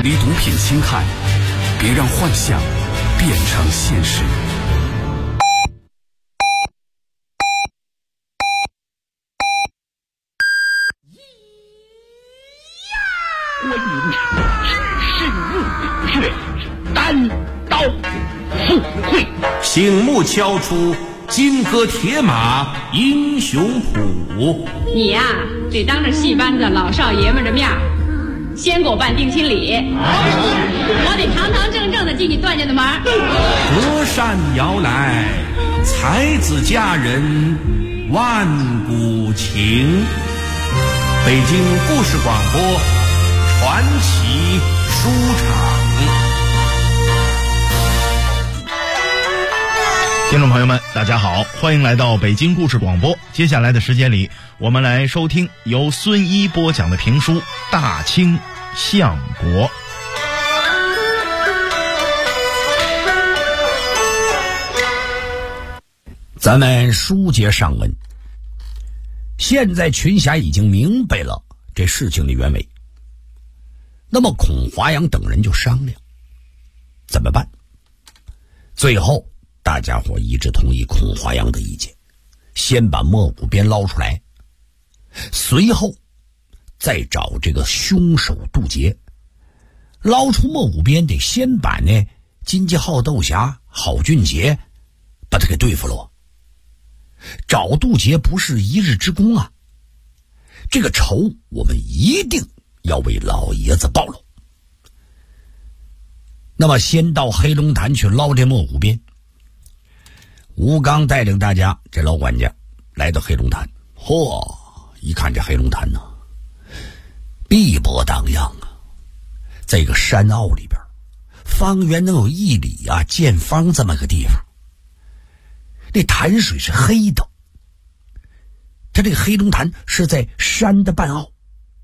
离毒品侵害，别让幻想变成现实。 火影只身入血，单刀赴会， 醒目敲出金戈铁马英雄谱。 你呀，得当着戏班子老少爷们的面先给我办定亲礼，我得堂堂正正的进你段家的门。 隔山遥来，才子佳人万古情。北京故事广播传奇书场。 听众朋友们大家好，欢迎来到北京故事广播。接下来的时间里，我们来收听由孙一播讲的评书《大清相国》。 咱们书接上文，现在群侠已经明白了这事情的原委，那么孔华阳等人就商量怎么办。最后大家伙一致同意孔华阳的意见，先把莫古边捞出来，随后再找这个凶手杜杰。捞出莫古边得先把那金家浩斗侠郝俊杰把他给对付了。找杜杰不是一日之功啊，这个仇我们一定要为老爷子报了。那么先到黑龙潭去捞这莫古边。吴刚带领大家，这老管家来到黑龙潭，一看这黑龙潭呢，碧波荡漾啊，在一个山坳里边，方圆能有1里啊，见方这么个地方。那潭水是黑的，它这个黑龙潭是在山的半凹，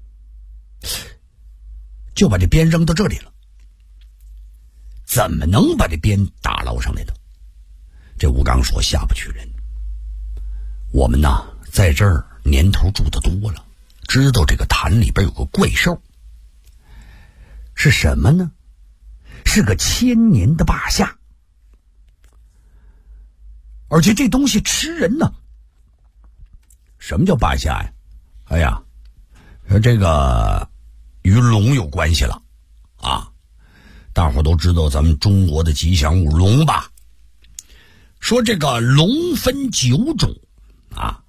就把这鞭扔到这里了。怎么能把这鞭打捞上来的？这吴刚说下不去人，我们呐在这儿年头住的多了，知道这个潭里边有个怪兽。是什么呢？是个1000年的霸下，而且这东西吃人呢。什么叫霸下呀？哎呀，这个与龙有关系了啊！大伙都知道咱们中国的吉祥物龙吧？说这个龙分9种啊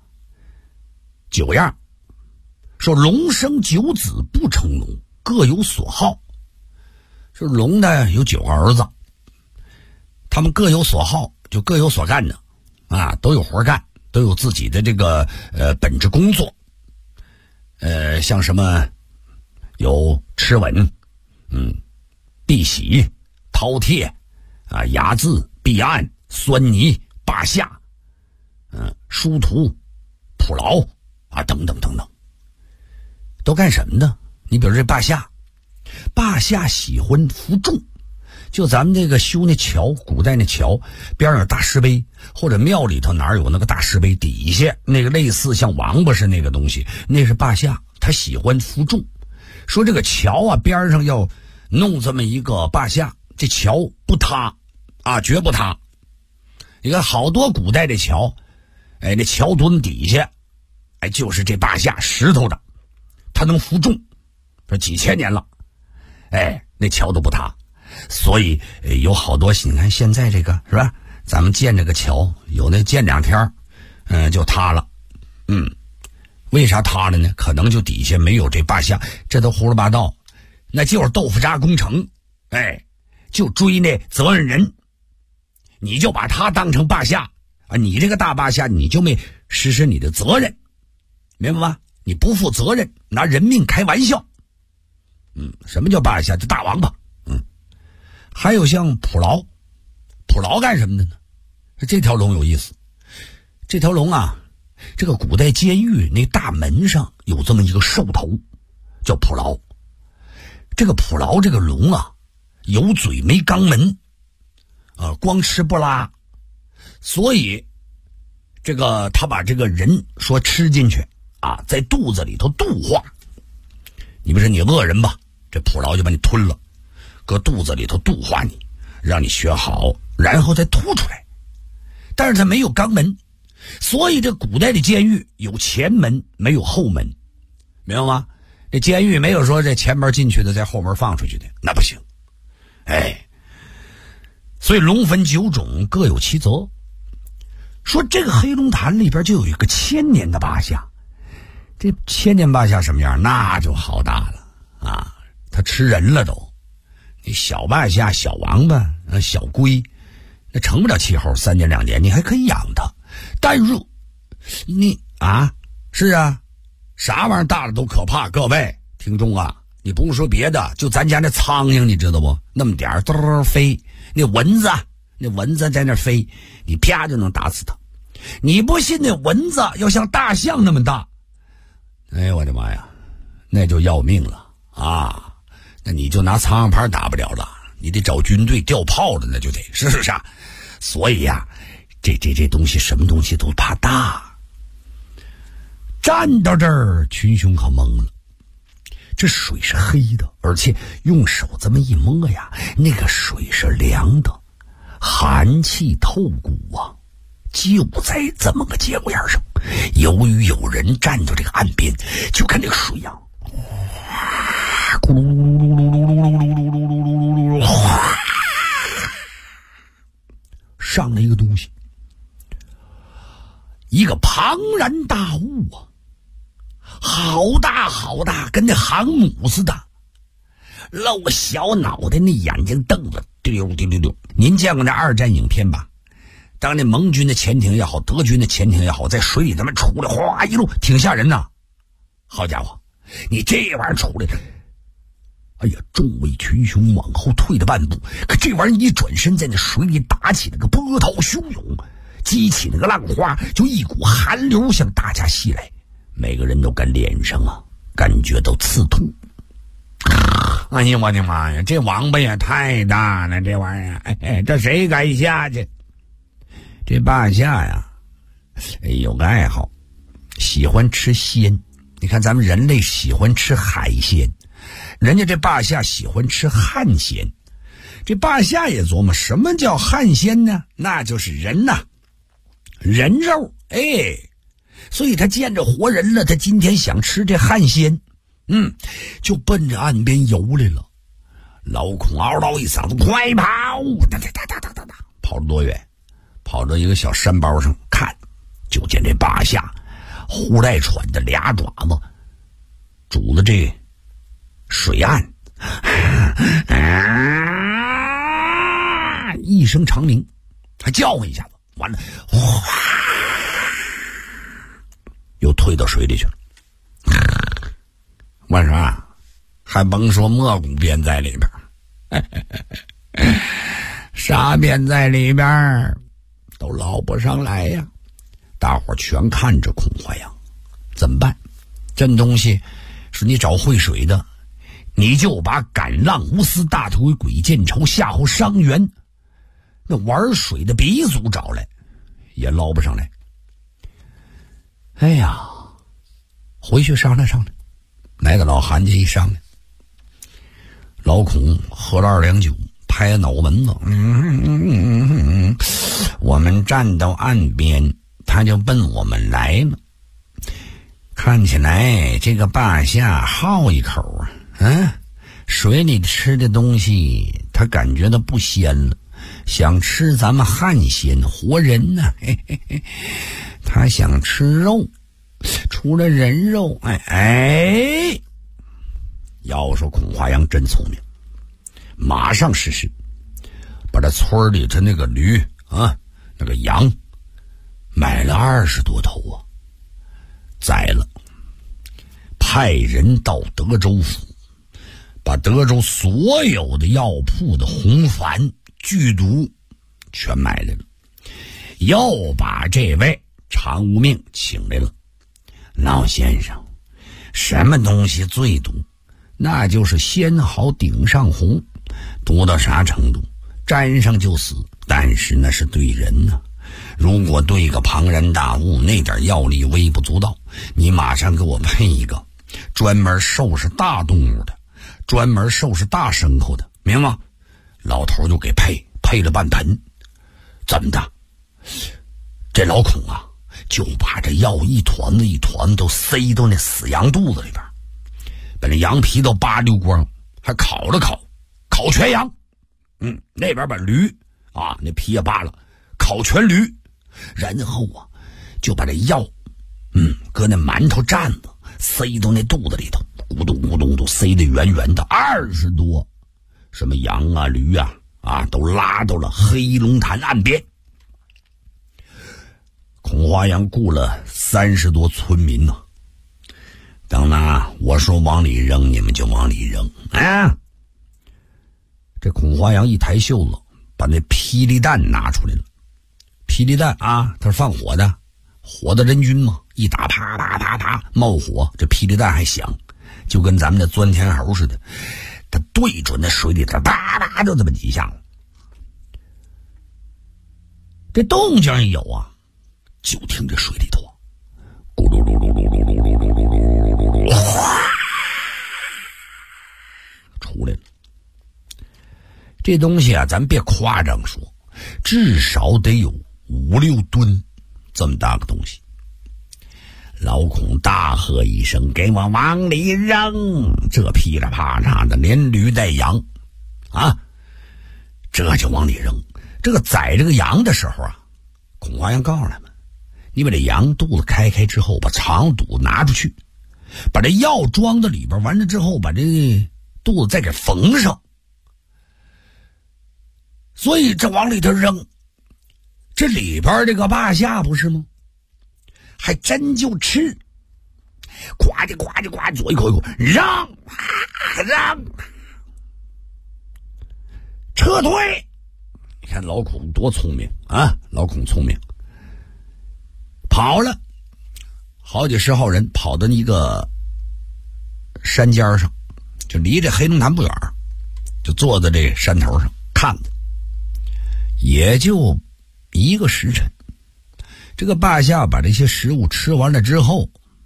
，9样。说龙生9子不成龙，各有所好。说龙呢有9个儿子，他们各有所好，就各有所干的啊，都有活干，都有自己的这个本职工作。像什么有吃稳，碧玺、饕餮啊、睚眦、避案、酸泥、霸下、殊途、捕牢啊，等等等等，都干什么的？你比如这霸下喜欢负重，就咱们那个修那桥，古代那桥边上有大石碑，或者庙里头哪儿有那个大石碑，底下那个类似像王八似那个东西，那是霸下，他喜欢负重。说这个桥啊边上要弄这么一个霸下，这桥不塌啊，绝不塌。你看好多古代的桥，那桥墩底下就是这霸下石头的，它能负重，说几千年了，那桥都不塌。所以有好多，你看现在这个是吧，咱们建这个桥，有的建2天就塌了。为啥塌了呢？可能就底下没有这霸下，这都胡说八道，那就是豆腐渣工程。就追那责任人，你就把他当成霸下啊，你这个大霸下你就没实施你的责任，明白吗？你不负责任，拿人命开玩笑。什么叫霸下？就大王八。还有像捕牢干什么的呢？这条龙有意思，这条龙啊，这个古代监狱那大门上有这么一个兽头，叫捕牢。这个捕牢这个龙啊，有嘴没肛门，光吃不拉，所以这个他把这个人说吃进去啊，在肚子里头度化。你不是你饿人吧，这捕牢就把你吞了， 搁肚子里头度化你，让你学好，然后再吐出来。但是它没有肛门，所以这古代的监狱有前门没有后门，明白吗？这监狱没有说这前门进去的在后门放出去的，那不行。所以龙坟9种各有其责。说这个黑龙潭里边就有一个1000年的霸下，这1000年霸下什么样？那就好大了啊！他吃人了都。你小霸下、小王八、小龟，那成不了气候，3年2年你还可以养它。但是你是啊，啥玩意儿大了都可怕。各位听众啊，你不用说别的，就咱家那苍蝇你知道不？那么点儿嘚飞，那蚊子在那飞，你啪就能打死它。你不信那蚊子要像大象那么大，哎呦我的妈呀，那就要命了啊！那你就拿苍蝇拍打不了了，你得找军队调炮了，那就得，是不是啊？所以呀，这东西什么东西都怕大。站到这儿，群雄可懵了。这水是黑的，而且用手这么一摸呀，那个水是凉的，寒气透骨啊！就在这么个节骨眼上，由于有人站到这个岸边，就看这个水呀，咕噜噜噜噜噜噜噜噜噜，上了一个东西，一个庞然大物啊，好大好大，跟那航母似的，露个小脑袋，那眼睛瞪着丢丢丢丢。您见过那2战影片吧？当那盟军的潜艇也好，德军的潜艇也好，在水里他们出来，哗一路挺吓人呐。好家伙，你这玩意儿出来，哎呀，众位群雄往后退了半步，可这玩意儿一转身，在那水里打起那个波涛汹涌，激起那个浪花，就一股寒流向大家袭来，每个人都感脸上感觉到刺痛。哎呀，我的妈呀，这王八也太大了，这玩意儿，这谁敢下去？这霸下呀，有个爱好，喜欢吃鲜。你看咱们人类喜欢吃海鲜，人家这霸下喜欢吃汗鲜。这霸下也琢磨什么叫汗鲜呢？那就是人呐，人肉。所以他见着活人了，他今天想吃这汗鲜，就奔着岸边游来了。老孔嗷嗷一嗓子，快跑！哒哒哒哒哒哒哒，跑了多远？跑到一个小山包上看，就见这霸下呼带喘的俩爪子拄了这水岸，一声长鸣，还叫唤一下子，完了，又退到水里去了。我说还甭说蘑菇编在里边，啥编在里边都捞不上来呀！大伙全看着孔怀阳，怎么办？这东西是你找会水的，你就把赶浪无私、大腿鬼见愁、夏侯伤员那玩水的鼻祖找来，也捞不上来。哎呀，回去商量商量，来个老韩家一商量，老孔喝了2两酒，拍脑门子，我们站到岸边，他就奔我们来了。看起来这个霸下好一口水里吃的东西他感觉到不鲜了，想吃咱们汗鲜活人呢，他想吃肉，除了人肉，要说孔华阳真聪明，马上实施，把这村里头那个驴那个羊买了20多头宰了，派人到德州府，把德州所有的药铺的红矾剧毒全买来了，又把这位常无命请来了。老先生，什么东西最毒？那就是仙毫顶上红，毒到啥程度？沾上就死，但是那是对人呢。如果对个庞然大物，那点药力微不足道，你马上给我配一个专门收拾大动物的，专门收拾大牲口的， 明白吗？老头就给配了半盆，怎么的？这老孔啊，就把这药一团子一团子都塞到那死羊肚子里边，把那羊皮都扒溜光，还烤全羊。那边把驴啊，那皮也扒了，烤全驴，然后啊，就把这药，搁那馒头蘸子塞到那肚子里头，咕咚咕咚都塞得圆圆的，20多，什么羊啊、驴啊，都拉到了黑龙潭岸边。孔华阳雇了30多村民呢，等呢，我说往里扔，你们就往里扔啊！这孔华阳一抬袖子，把那霹雳弹拿出来了。霹雳弹啊，它是放火的，火的人均嘛，一打啪啪啪啪冒火，这霹雳弹还响，就跟咱们的钻天猴似的，它对准那水里头，啪啪就这么几下子。这动静一有啊，就听这水里头咕噜噜噜噜噜噜噜噜噜噜噜噜，哗，出来了。这东西啊，咱别夸张说，至少得有5、6吨这么大个东西。老孔大喝一声：“给我往里扔！”这噼里啪啦的，连驴带羊啊，这就往里扔。这个宰这个羊的时候啊，孔华阳告诉他们，你把这羊肚子开之后，把肠肚拿出去，把这药装到里边，完了之后把这肚子再给缝上。所以这往里头扔，这里边这个霸下不是吗？还真就吃，呱唧呱唧呱唧，左一口一口，让，撤退。你看老孔多聪明啊！老孔聪明，跑了好几10号人，跑到一个山尖上，就离这黑龙潭不远，就坐在这山头上看着。也就1个时辰，这个霸下把这些食物吃完了之后，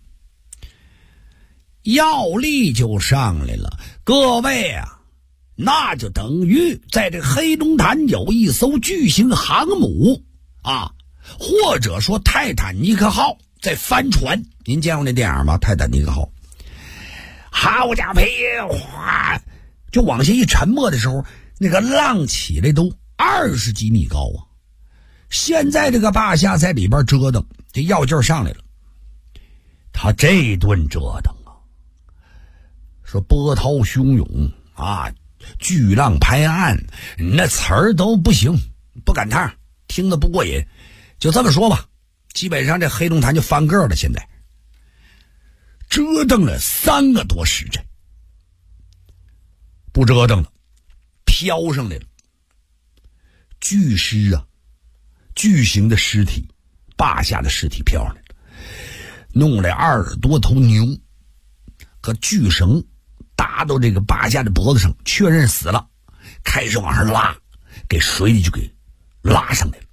药力就上来了。各位啊，那就等于在这黑龙潭有一艘巨型航母啊，或者说泰坦尼克号在翻船。您见过那电影吗？泰坦尼克号，好家伙，哗，就往下一沉没的时候，那个浪起来都20几米高啊！现在这个霸下在里边折腾，这药劲儿上来了。他这顿折腾啊，说波涛汹涌啊，巨浪拍岸，那词儿都不行，不赶趟，听得不过瘾。就这么说吧，基本上这黑龙潭就翻个了。现在折腾了3个多时辰，不折腾了，飘上来了。巨尸啊，巨型的尸体，霸下的尸体飘上来了，弄来20多头牛，和巨绳搭到这个霸下的脖子上，确认死了，开始往上拉，给水里就给拉上来了。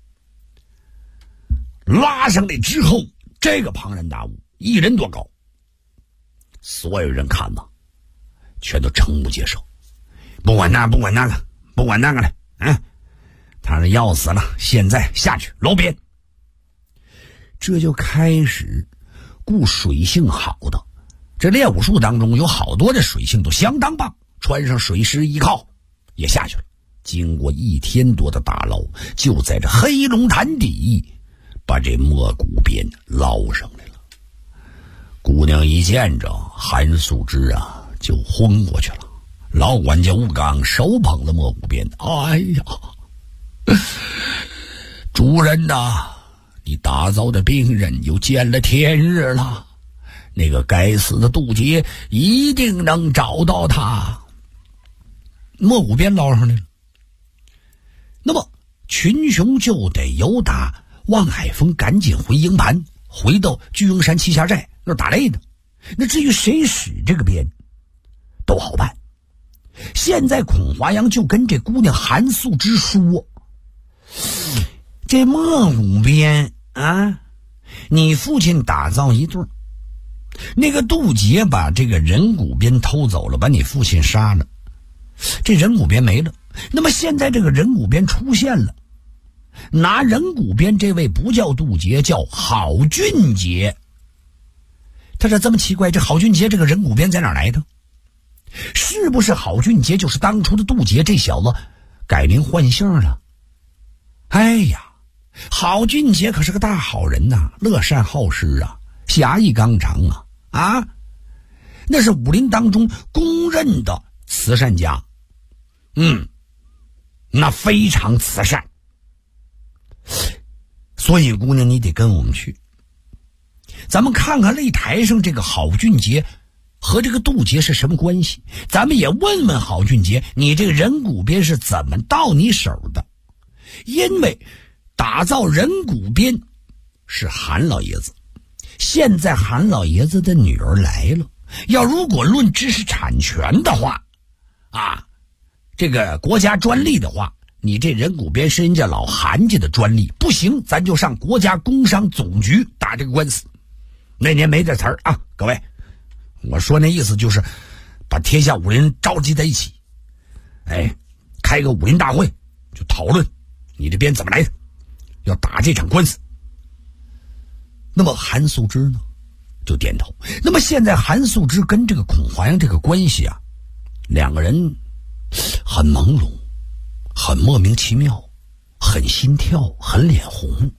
拉上来之后，这个庞然大物1人多高，所有人看吧，全都瞠目结舌，不管那个了，他是要死了，现在下去捞边。这就开始雇水性好的，这练武术当中有好多的水性都相当棒，穿上水师衣靠也下去了。经过1天多的打捞，就在这黑龙潭底把这莫古鞭捞上来了。姑娘一见着韩素芝啊，就昏过去了。老管家吴刚手捧了莫古鞭，哎呀，主人呐，你打造的病人又见了天日了，那个该死的杜杰一定能找到他。莫古鞭捞上来了，那么群雄就得由打望海峰赶紧回营盘，回到巨鹰山栖霞寨那儿打擂呢。那至于谁使这个鞭都好办。现在孔华阳就跟这姑娘韩素芝说，这莫古鞭啊，你父亲打造一对，那个杜杰把这个人骨鞭偷走了，把你父亲杀了， 这人骨边没了。那么现在这个人骨边出现了，拿人骨边这位不叫杜杰，叫郝俊杰。他说这么奇怪，这郝俊杰这个人骨边在哪来的？是不是郝俊杰就是当初的杜杰这小子改名换姓了？哎呀，郝俊杰可是个大好人呐，乐善好施啊，侠义纲常啊，那是武林当中公认的慈善家。那非常慈善。所以姑娘你得跟我们去，咱们看看擂台上这个郝俊杰和这个杜杰是什么关系，咱们也问问郝俊杰，你这个人骨边是怎么到你手的？因为打造人骨边是韩老爷子，现在韩老爷子的女儿来了，要如果论知识产权的话这个国家专利的话，你这人骨边是人家老韩家的专利，不行咱就上国家工商总局打这个官司。那年没这词儿啊，各位，我说那意思就是把天下武林召集在一起，开个武林大会，就讨论你这边怎么来的，要打这场官司。那么韩素芝呢就点头。那么现在韩素芝跟这个孔华阳这个关系啊，两个人很朦胧，很莫名其妙，很心跳，很脸红。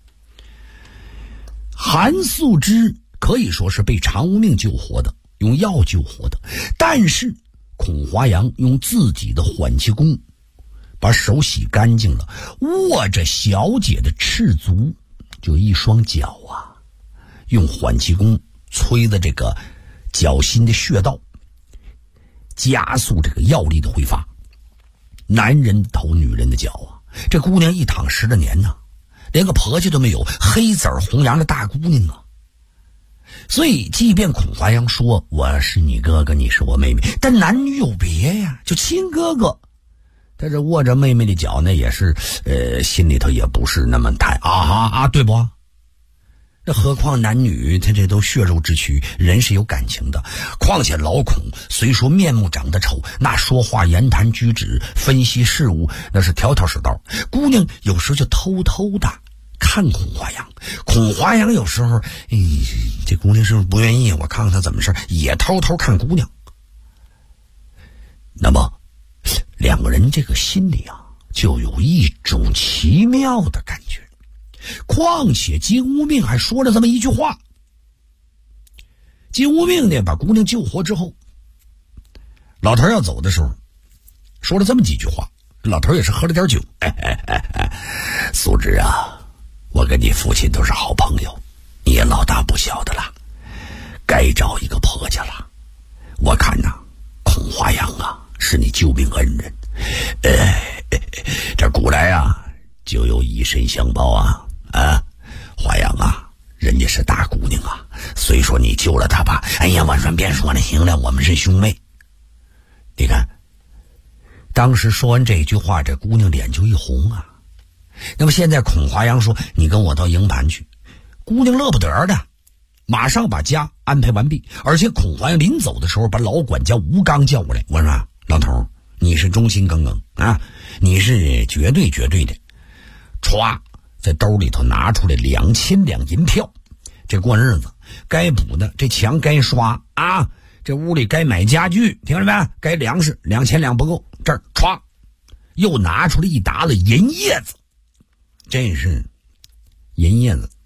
韩素芝可以说是被常无命救活的，用药救活的，但是孔华阳用自己的缓气功把手洗干净了，握着小姐的赤足，就一双脚用缓气功催的这个脚心的穴道，加速这个药力的挥发。男人的头，女人的脚这姑娘一躺10多年连个婆家都没有，黑子红阳的大姑娘所以即便孔华阳说我是你哥哥，你是我妹妹，但男女有别呀，就亲哥哥，他这握着妹妹的脚那也是心里头也不是那么太对不？这何况男女他这都血肉之躯，人是有感情的。况且老孔虽说面目长得丑，那说话言谈举止分析事物那是条条是道。姑娘有时候就偷偷的看孔华阳，孔华阳有时候这姑娘是不是不愿意，我看看她怎么事，也偷偷看姑娘。那么两个人这个心里就有一种奇妙的感觉。况且金无命还说了这么一句话，金无命呢把姑娘救活之后，老头要走的时候说了这么几句话，老头也是喝了点酒。素芝我跟你父亲都是好朋友，你也老大不小的了，该找一个婆家了。我看孔华阳是你救命恩人，这古来就有以身相报华阳人家是大姑娘虽说你救了她吧，我说别说了，行了，我们是兄妹。你看当时说完这句话，这姑娘脸就一红那么现在孔华阳说你跟我到营盘去，姑娘乐不得的，马上把家安排完毕。而且孔华阳临走的时候把老管家吴刚叫过来，我说老头你是忠心耿耿你是绝对的，歘在兜里头拿出来2000两银票，这过日子该补的，这墙该刷这屋里该买家具，听着没？该粮食2000两不够，这儿歘又拿出来一沓子银叶子，这是银叶子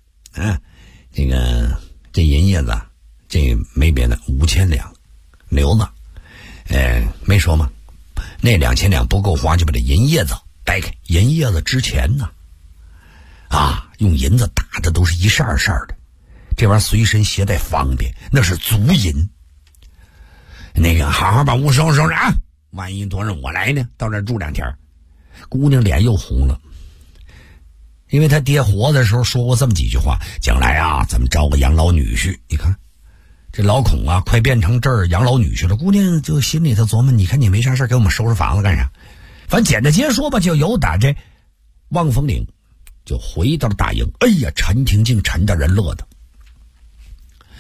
这银叶子这没别的，5000两留着，没说吗？那2000两不够花，就把这银叶子掰开，银叶子值钱用银子打的都是一扇扇的，这玩意儿随身携带方便，那是足银。好好把屋收拾万一多让我来呢，到这儿住2天。姑娘脸又红了，因为她爹活的时候说过这么几句话，将来咱们招个养老女婿。你看这老孔快变成这儿养老女婿了，姑娘就心里头琢磨，你看你没啥事给我们收拾房子干啥？反正简单结说吧，就由打这望风岭就回到了大营。陈廷敬陈大人乐的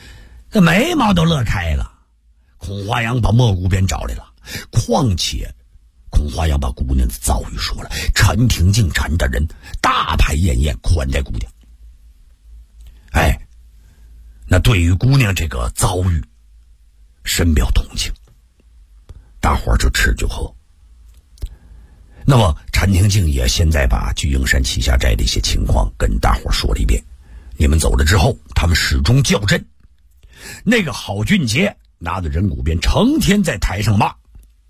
这眉毛都乐开了。孔华阳把蘑菇边找来了，况且恐怕要把姑娘的遭遇说了。陈廷敬陈大人大排宴宴款待姑娘。那对于姑娘这个遭遇深表同情，大伙儿就吃就喝。那么陈廷敬也现在把聚英山旗下寨的一些情况跟大伙儿说了一遍。你们走了之后，他们始终较真。那个郝俊杰拿着人骨鞭成天在台上骂。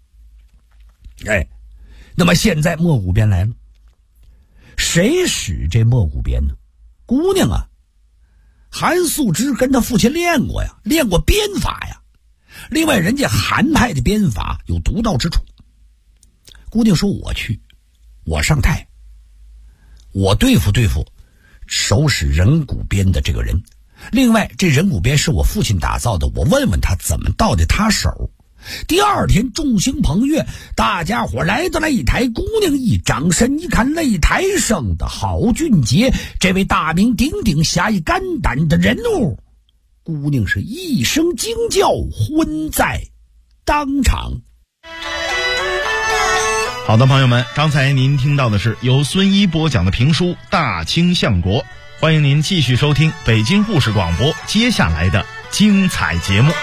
那么现在摸骨鞭来了，谁使这摸骨鞭呢？姑娘啊，韩素芝跟他父亲练过呀，练过鞭法呀。另外人家韩派的鞭法有独到之处。姑娘说我去，我上台，我对付手使人骨鞭的这个人。另外这人骨鞭是我父亲打造的，我问问他怎么到的他手。第二天众星捧月，大家伙来到擂台，姑娘一掌身一看，擂台上的郝俊杰这位大名鼎鼎侠义肝胆的人物，姑娘是一声惊叫，昏在当场。 好的，朋友们，刚才您听到的是由孙一播讲的评书《大清相国》，欢迎您继续收听北京故事广播接下来的精彩节目。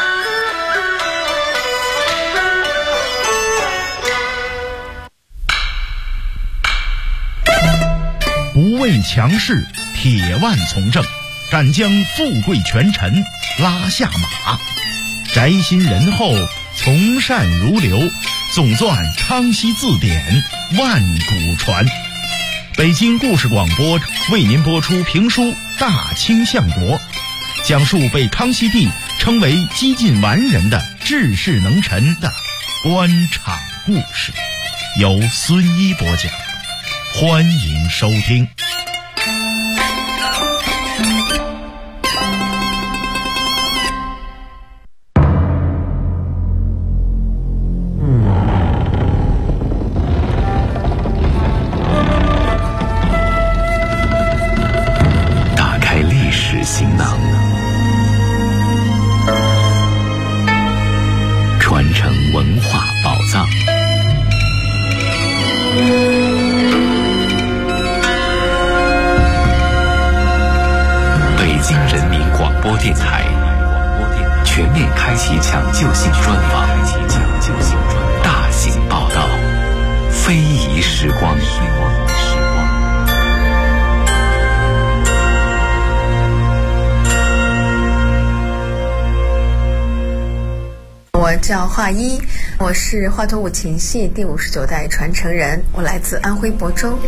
不畏强势，铁腕从政，敢将富贵权臣拉下马，宅心仁厚，从善如流，总纂康熙字典，万古传。北京故事广播为您播出评书《大清相国》，讲述被康熙帝称为几近完人的治世能臣的官场故事，由孙一播讲，欢迎收听。 打开历史行囊，传承文化宝藏。北京人民广播电台全面开启抢救性专访，大型报道，非遗时光。 我叫华一，我是华佗五禽戏第59代传承人，我来自安徽亳州。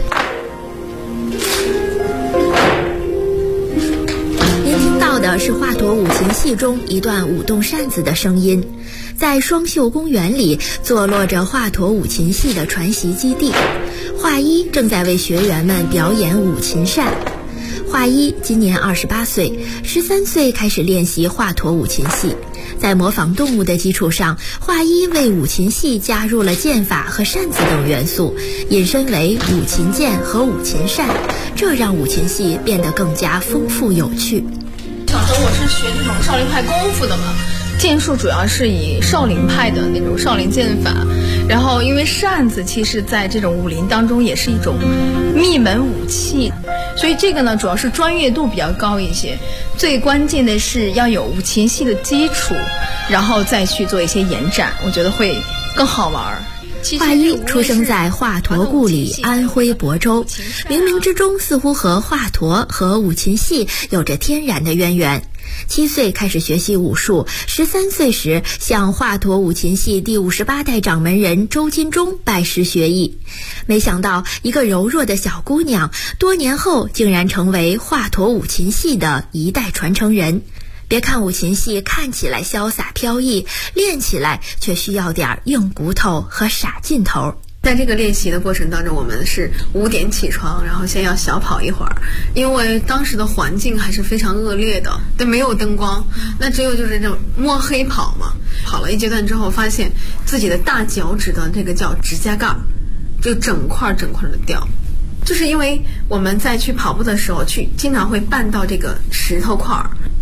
您听到的是华佗五禽戏中一段舞动扇子的声音。在双秀公园里坐落着华佗五禽戏的传习基地，华一正在为学员们表演五禽扇。华一今年28岁，13岁开始练习华佗五禽戏。在模仿动物的基础上，华一为五禽戏加入了剑法和扇子等元素，引申为五禽剑和五禽扇，这让五禽戏变得更加丰富有趣。 小时候我是学这种少林派功夫的嘛，剑术主要是以少林派的那种少林剑法，然后因为扇子其实在这种武林当中也是一种秘门武器，所以这个呢主要是专业度比较高一些，最关键的是要有五禽戏的基础，然后再去做一些延展，我觉得会更好玩。 华一出生在华佗故里安徽亳州，冥冥之中似乎和华佗和五禽戏有着天然的渊源。7岁开始学习武术，13岁时向华佗五禽戏第58代掌门人周金忠拜师学艺。没想到一个柔弱的小姑娘，多年后竟然成为华佗五禽戏的一代传承人。别看五禽戏看起来潇洒飘逸，练起来却需要点硬骨头和傻劲头。 在这个练习的过程当中，我们是5点起床，然后先要小跑一会儿，因为当时的环境还是非常恶劣的，对，没有灯光，那只有就是这种摸黑跑嘛。跑了一阶段之后，发现自己的大脚趾的这个叫指甲盖就整块的掉，就是因为我们在去跑步的时候经常会绊到这个石头块，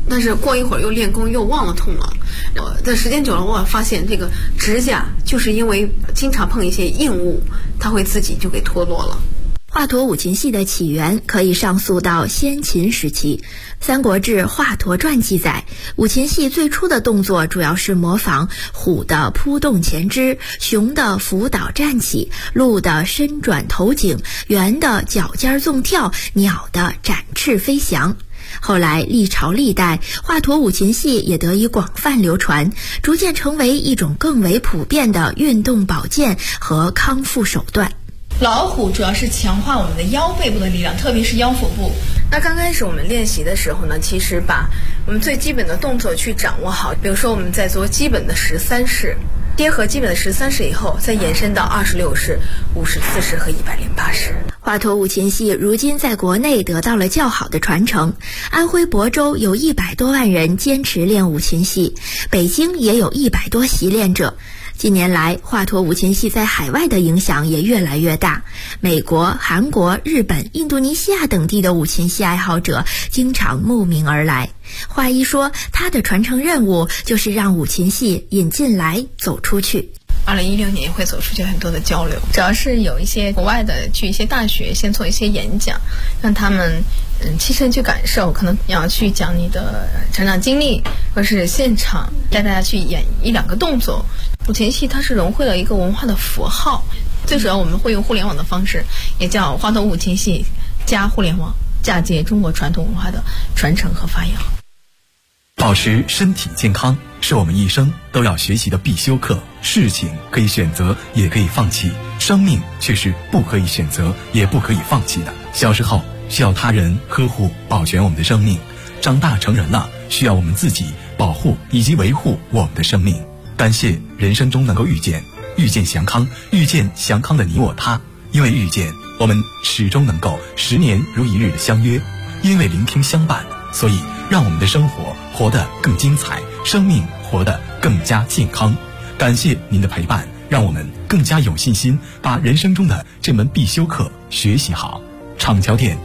但是过一会儿又练功又忘了痛了。但时间久了，我发现这个指甲就是因为经常碰一些硬物，它会自己就给脱落了。 华佗五禽戏的起源可以上溯到先秦时期。《三国志·华佗传》记载，五禽戏最初的动作主要是模仿虎的扑动前肢、熊的伏倒站起、鹿的伸转头颈、猿的脚尖纵跳、鸟的展翅飞翔。后来历朝历代，华佗五禽戏也得以广泛流传，逐渐成为一种更为普遍的运动保健和康复手段。 老虎主要是强化我们的腰背部的力量，特别是腰腹部。那刚开始我们练习的时候呢，其实把我们最基本的动作去掌握好，比如说我们在做基本的13式，结合基本的13式以后，再延伸到26式、54式和108式。 华佗五禽戏如今在国内得到了较好的传承，安徽亳州有100多万人坚持练五禽戏，北京也有100多习练者。近年来，华佗五禽戏在海外的影响也越来越大，美国、韩国、日本、印度尼西亚等地的五禽戏爱好者经常慕名而来。华一说，他的传承任务就是让五禽戏引进来走出去。 2016年会走出去很多的交流，主要是有一些国外的去一些大学先做一些演讲，让他们亲身去感受，可能要去讲你的成长经历，或是现场带大家去演1-2个动作。五禽戏它是融汇了一个文化的符号，最主要我们会用互联网的方式，也叫华佗五禽戏加互联网，嫁接中国传统文化的传承和发扬。 保持身体健康是我们一生都要学习的必修课。事情可以选择，也可以放弃，生命却是不可以选择，也不可以放弃的。小时候需要他人呵护保全我们的生命，长大成人了需要我们自己保护以及维护我们的生命。感谢人生中能够遇见祥康，遇见祥康的你我他。因为遇见，我们始终能够10年如一日的相约；因为聆听相伴，所以让我们的生活活得更精彩，生命活得更加健康。感谢您的陪伴，让我们更加有信心把人生中的这门必修课学习好。厂桥店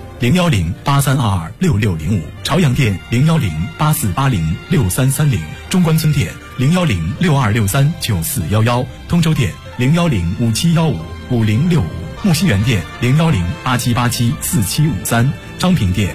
01083226605，朝阳店01084806330，中关村店01062639411，通州店01057155065，木樨园店01087874753，张平店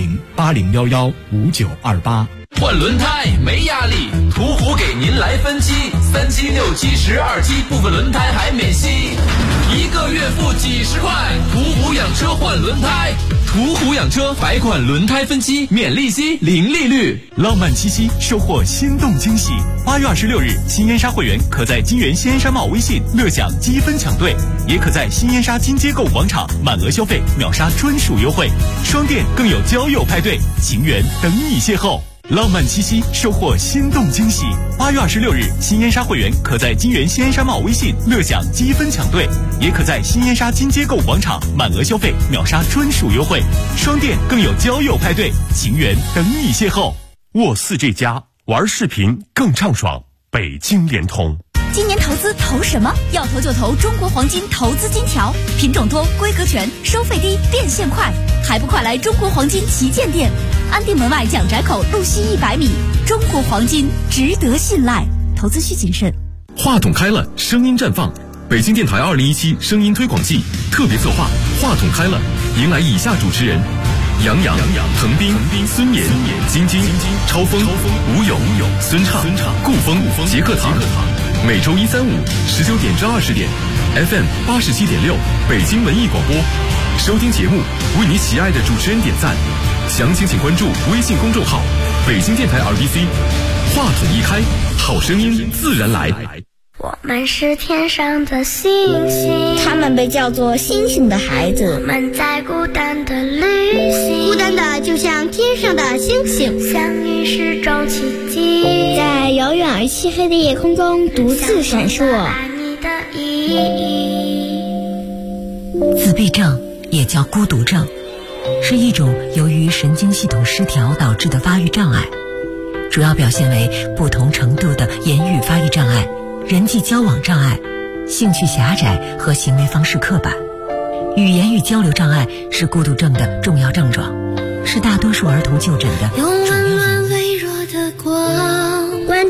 01080115928。 换轮胎没压力，途虎给您来分期，3期、6期、12期，部分轮胎还免息，1个月付几十块。途虎养车换轮胎，途虎养车百款轮胎分期，免利息，零利率。 浪漫七夕，收获心动惊喜。8月26日，新燕莎会员可在金源新燕莎茂微信乐享积分抢兑，也可在新燕莎金街购物广场满额消费秒杀专属优惠，双店更有交友派对，情缘等你邂逅。浪漫七夕，收获心动惊喜。8月26日，新燕莎会员可在金源新燕莎茂微信乐享积分抢兑，也可在新燕莎金街购物广场满额消费秒杀专属优惠，双店更有交友派对，情缘等你邂逅。沃4G+，玩视频更畅爽。北京联通。 今年投资投什么？要投就投中国黄金投资金条，品种多，规格全，收费低，变现快，还不快来中国黄金旗舰店？安定门外蒋宅口路西100米，中国黄金值得信赖，投资需谨慎。 话筒开了，声音绽放。北京电台2017声音推广季特别策划，话筒开了，迎来以下主持人：杨洋、滕斌、孙岩、晶晶、超风、吴勇、孙畅、顾风、杰克堂。每周1、3、5 19点至20点 ，FM 87.6北京文艺广播。收听节目，为你喜爱的主持人点赞。详情请关注微信公众号“北京电台RTC”。话筒一开，好声音自然来。 我们是天上的星星， 他们被叫做星星的孩子。 我们在孤单的旅行， 孤单的就像天上的星星， 相遇是种奇迹， 在遥远而漆黑的夜空中独自闪烁。 爱你的意义。 自闭症也叫孤独症，是一种由于神经系统失调导致的发育障碍，主要表现为不同程度的言语发育障碍、人际交往障碍、兴趣狭窄和行为方式刻板。语言与交流障碍是孤独症的重要症状，是大多数儿童就诊的主要原因。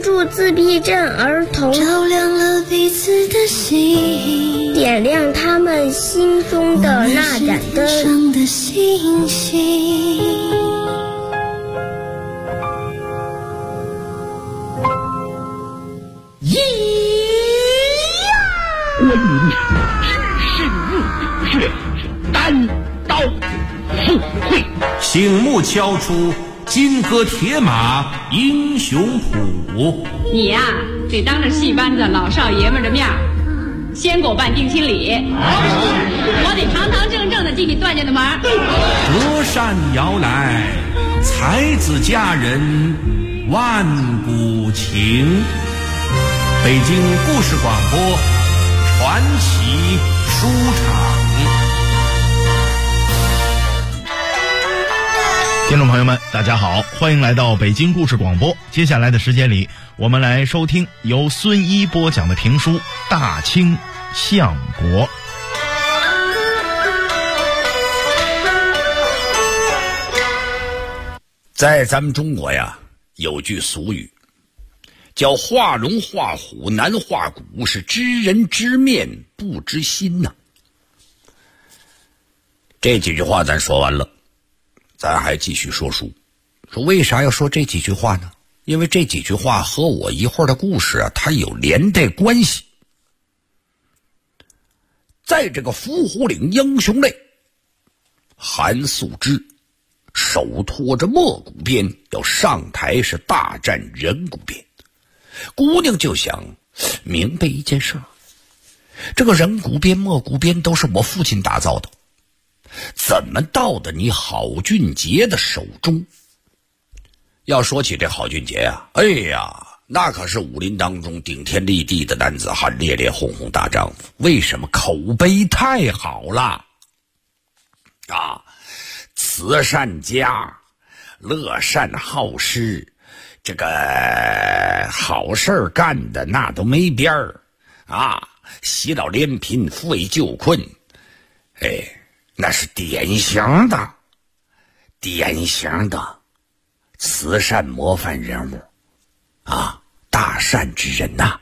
助自闭症儿童， 照亮了彼此的心， 点亮他们心中的那盏灯。 上的星星， 观音只是日月，单刀赴会， 醒目敲出金戈铁马英雄谱。 你呀，得当着戏班子老少爷们的面先给我办定亲礼，我得堂堂正正的进你段家的门。 隔山摇来，才子佳人万古情。北京故事广播传奇书场。 听众朋友们，大家好，欢迎来到北京故事广播。接下来的时间里，我们来收听由孙一播讲的评书《大清相国》。 在咱们中国呀，有句俗语叫画龙画虎难画骨，是知人知面不知心呐。这几句话咱说完了，咱还继续说书。说为啥要说这几句话呢？因为这几句话和我一会儿的故事啊，它有连带关系。在这个伏虎岭英雄类，韩素之手托着墨骨鞭要上台是大战人骨鞭。姑娘就想明白一件事，这个人骨鞭墨骨鞭都是我父亲打造的，怎么到的你郝俊杰的手中？要说起这郝俊杰啊，哎呀，那可是武林当中顶天立地的男子汉，烈烈轰轰大丈夫。为什么？口碑太好了啊！慈善家，乐善好施，这个好事干的那都没边儿啊！洗脑怜贫，扶危救困，哎，那是典型的慈善模范人物啊，大善之人呐。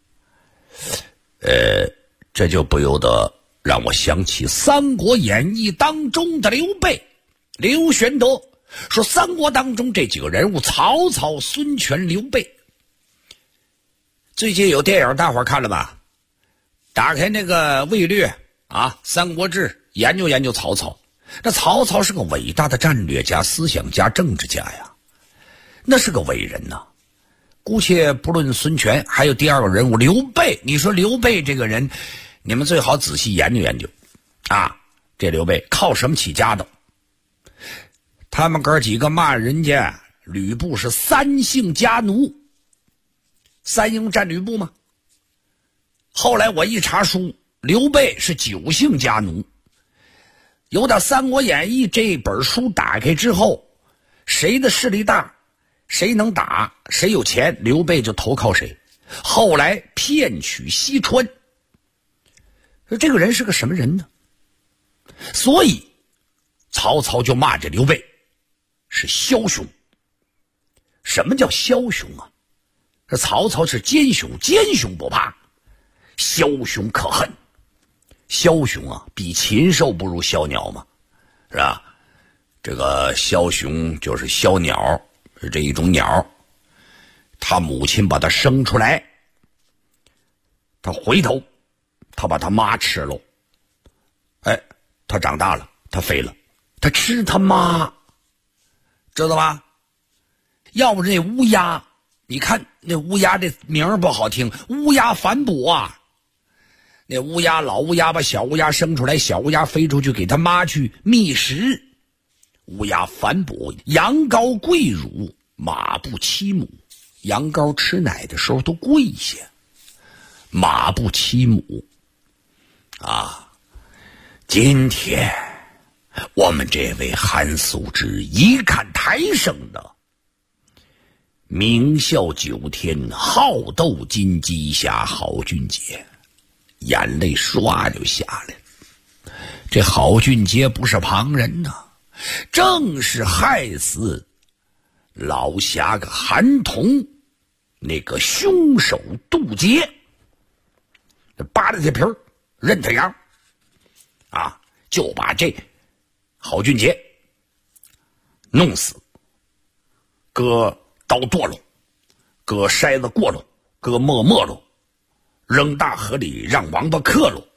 这就不由得让我想起《三国演义》当中的刘备、刘玄德。说三国当中这几个人物，曹操、孙权、刘备。最近有电影大伙看了吧？打开那个魏略啊，《三国志》，研究研究曹操。那曹操是个伟大的战略家、思想家、政治家呀，那是个伟人呐。姑且不论孙权，还有第二个人物刘备。你说刘备这个人，你们最好仔细研究研究啊。这刘备靠什么起家的？他们哥几个骂人家吕布是三姓家奴，三英战吕布吗？后来我一查书，刘备是9姓家奴。有点《三国演义》这本书打开之后，谁的势力大，谁能打，谁有钱，刘备就投靠谁。后来骗取西川，这个人是个什么人呢？所以曹操就骂这刘备是枭雄。什么叫枭雄啊？这曹操是奸雄，奸雄不怕，枭雄可恨。枭雄啊，比禽兽不如枭鸟嘛，是吧？这个枭雄就是枭鸟，是这一种鸟。他母亲把他生出来，他回头他把他妈吃了，哎，他长大了，他肥了，他吃他妈，知道吧？要不是那乌鸦，你看那乌鸦这名儿不好听，乌鸦反哺啊。那乌鸦，老乌鸦把小乌鸦生出来，小乌鸦飞出去给他妈去觅食。乌鸦反哺，羊羔跪乳，马不欺母。羊羔吃奶的时候都跪下，马不欺母啊。今天我们这位韩素之一看台上的名校9天，好斗金鸡侠郝俊杰，眼泪唰就下来了。这郝俊杰不是旁人呐，正是害死老侠个韩童那个凶手杜杰，扒着这皮儿认他样啊，就把这郝俊杰弄死，搁刀剁了，搁筛子过了，搁沫了，扔大河里让王八克了。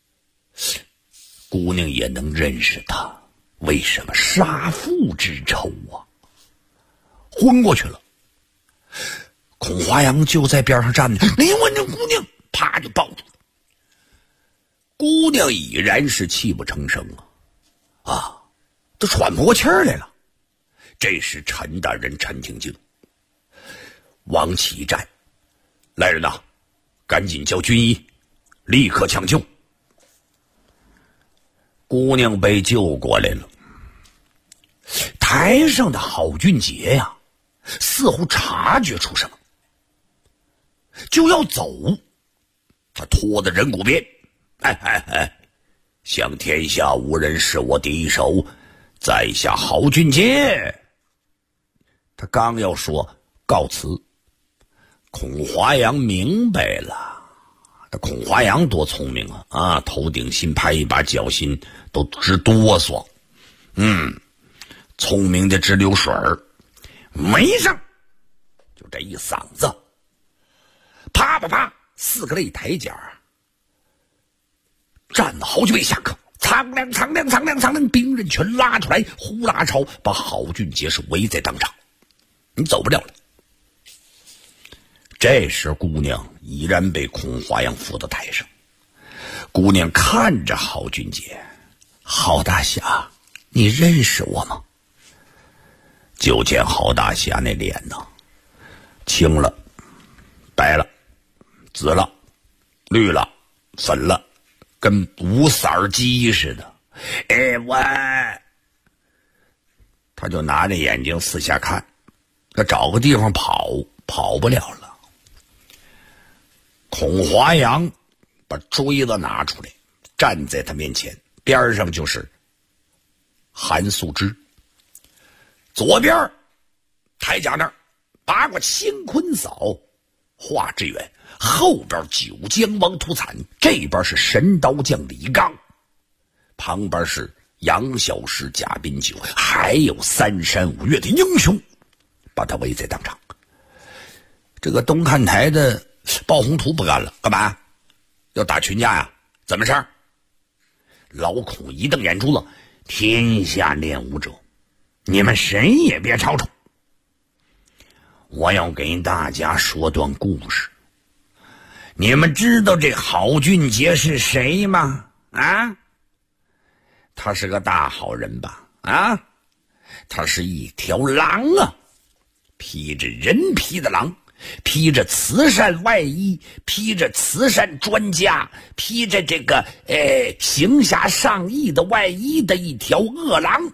姑娘也能认识他，为什么杀父之仇啊？昏过去了。孔华阳就在边上站着，你问这姑娘，啪就抱住了。姑娘已然是泣不成声啊，都喘不过气儿来了。这是陈大人陈廷敬，王启战，来人呐，赶紧叫军医，立刻抢救。姑娘被救过来了。台上的郝俊杰呀，似乎察觉出什么，就要走。他拖着人骨鞭，向天下无人是我敌手，在下郝俊杰。他刚要说告辞，孔华阳明白了。孔华阳多聪明啊！头顶心拍一把，脚心都直哆嗦。聪明的直流水儿。没上，就这一嗓子，啪啪啪，4个擂台角，站了好几位侠客，苍亮，兵刃全拉出来，呼啦超把郝俊杰是围在当场，你走不了了。这时姑娘已然被孔华阳扶到台上，姑娘看着郝俊杰，郝大侠，你认识我吗？就见郝大侠那脸呢，青了，白了，紫了，绿了，粉了，跟无色鸡似的。他就拿着眼睛四下看，他找个地方跑不了了。孔华阳把锥子拿出来，站在他面前，边上就是韩素芝。左边台甲那儿拔过乾坤嫂华志远，后边九江王屠惨，这边是神刀将李刚，旁边是杨小石贾宾九，还有3山5岳的英雄把他围在当场。这个东看台的鲍宏图不干了，干嘛要打群架呀？怎么事？老孔一瞪眼珠子，天下练武者，你们谁也别吵吵，我要给大家说段故事。你们知道这郝俊杰是谁吗？啊，他是个大好人吧？啊，他是一条狼啊，披着人皮的狼，披着慈善外衣，披着慈善专家，披着这个行侠仗义的外衣的一条恶狼。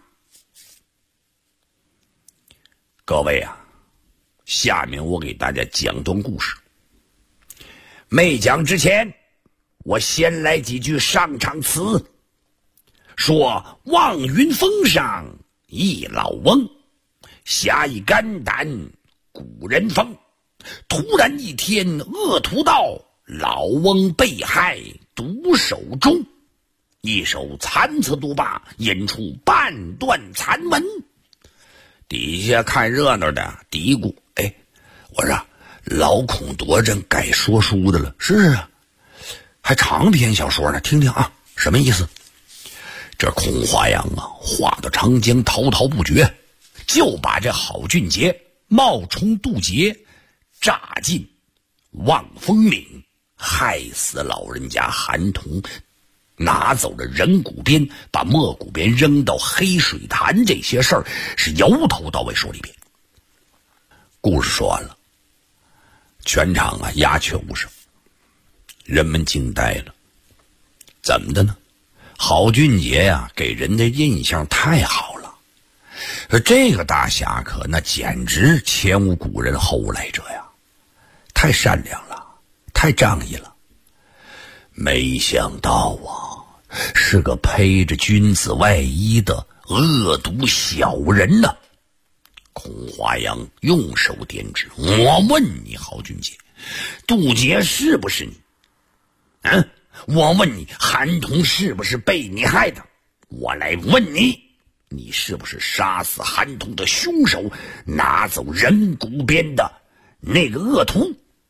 各位啊，下面我给大家讲段故事。没讲之前，我先来几句上场词。说望云峰上一老翁，侠义肝胆古人风。突然一天恶徒到，老翁被害独手中，一手残次毒霸，引出半段残文。底下看热闹的嘀咕，我说老孔多真该说书的了。是啊，还长篇小说呢，听听啊，什么意思？这孔华阳啊，话到长江滔滔不绝，就把这郝俊杰冒充渡劫，炸进望风岭，害死老人家韩童，拿走了人骨鞭，把墨骨鞭扔到黑水潭，这些事儿是由头到尾说了一遍。故事说完了，全场啊鸦雀无声，人们惊呆了。怎么的呢？郝俊杰呀，给人的印象太好了，这个大侠客那简直前无古人后无来者呀，太善良了，太仗义了。没想到啊，是个披着君子外衣的恶毒小人呢。 孔华阳用手点指：“我问你，郝俊杰，杜杰是不是你？我问你，韩童是不是被你害的？我来问你，你是不是杀死韩童的凶手，拿走人骨边的那个恶徒？”